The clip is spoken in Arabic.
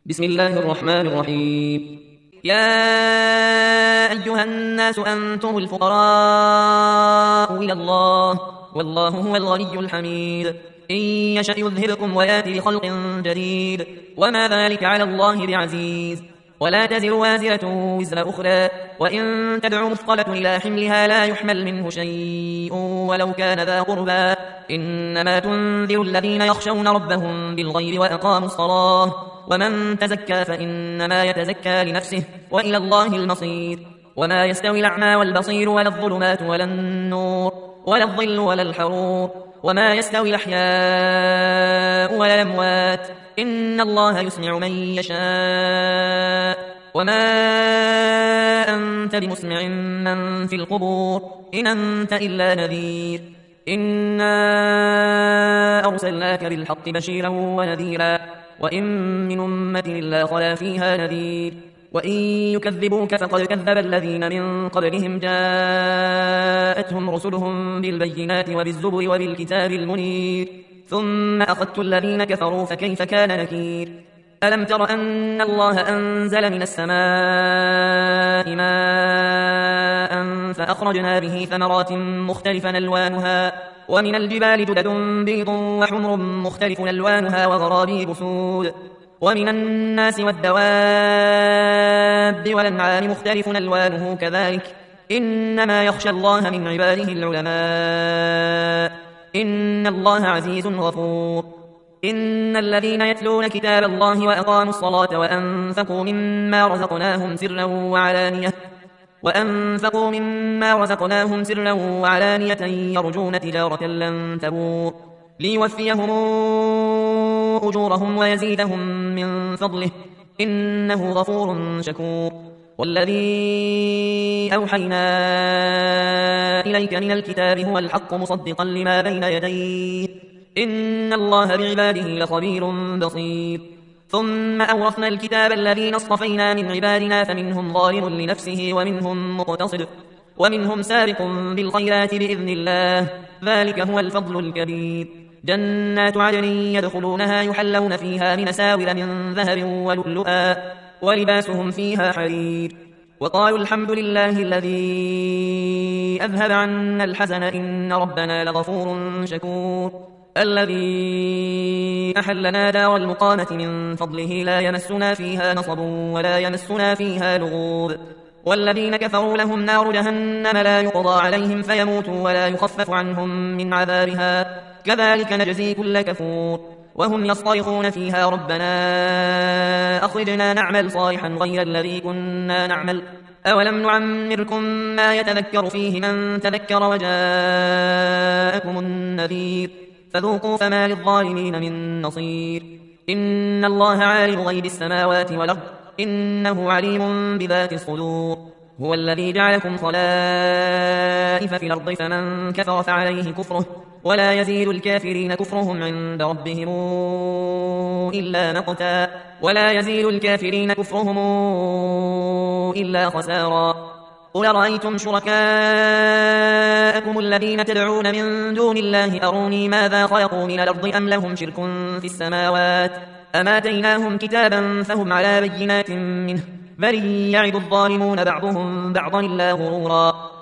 بسم الله الرحمن الرحيم. يا أيها الناس أنتم الفقراء إلى الله والله هو الغني الحميد. إن يشأ يذهبكم ويأتي بخلق جديد وما ذلك على الله بعزيز. ولا تزر وازرة وزر أخرى وإن تدع مثقلة إلى حملها لا يحمل منه شيء ولو كان ذا قربى. إنما تنذر الذين يخشون ربهم بالغيب وأقاموا الصلاة ومن تزكى فإنما يتزكى لنفسه وإلى الله المصير. وما يستوي الأعمى والبصير ولا الظلمات ولا النور ولا الظل ولا الحرور وما يستوي الأحياء ولا الأموات إن الله يسمع من يشاء وما أنت بمسمع من في القبور إن أنت إلا نذير. إنا أرسلناك بالحق بشيرا ونذيرا وإن من أمة إلا خلا فيها نذير. وإن يكذبوك فقد كذب الذين من قبلهم جاءتهم رسلهم بالبينات وبالزبر وبالكتاب المنير ثم أخذت الذين كفروا فكيف كان نكير. ألم تر أن الله أنزل من السماء ماء فأخرجنا به ثمرات مختلفا ألوانها ومن الجبال جدد بيض وحمر مختلف ألوانها وغرابيب سود ومن الناس والدواب والأنعام مختلف ألوانه كذلك إنما يخشى الله من عباده العلماء إن الله عزيز غفور. إن الذين يتلون كتاب الله وأقاموا الصلاة وأنفقوا مما رزقناهم سرا وعلانية يرجون تجارة لن تبور ليوفيهم أجورهم ويزيدهم من فضله إنه غفور شكور. والذي أوحينا إليك من الكتاب هو الحق مصدقا لما بين يديه إن الله بعباده لخبير بصير. ثم أورثنا الكتاب الذين اصطفينا من عبادنا فمنهم ظالم لنفسه ومنهم مقتصد ومنهم سابق بالخيرات بإذن الله ذلك هو الفضل الكبير. جنات عدن يدخلونها يحلون فيها من أساور من ذهب ولؤلؤا ولباسهم فيها حرير. وقالوا الحمد لله الذي أذهب عنا الحزن إن ربنا لغفور شكور. الذي أحلنا دار المقامة من فضله لا يمسنا فيها نصب ولا يمسنا فيها لغوب. والذين كفروا لهم نار جهنم لا يقضى عليهم فيموتوا ولا يخفف عنهم من عذابها كذلك نجزي كل كفور. وهم يصطرخون فيها ربنا أخرجنا نعمل صالحا غير الذي كنا نعمل أولم نعمركم ما يتذكر فيه من تذكر وجاءكم النذير فذوقوا فما للظالمين من نصير. إن الله عالم غيب السماوات والأرض إنه عليم بذات الصدور. هو الذي جعلكم خلائف في الأرض فمن كفر فعليه كفره ولا يزيد الكافرين كفرهم عند ربهم إلا مقتا ولا يزيد الكافرين كفرهم إلا خسارا. قل رأيتم شركاءكم الذين تدعون من دون الله أروني ماذا خلقوا من الأرض أم لهم شرك في السماوات أم آتيناهم كتابا فهم على بينات منه بل يعد الظالمون بعضهم بعضا إلا غرورا.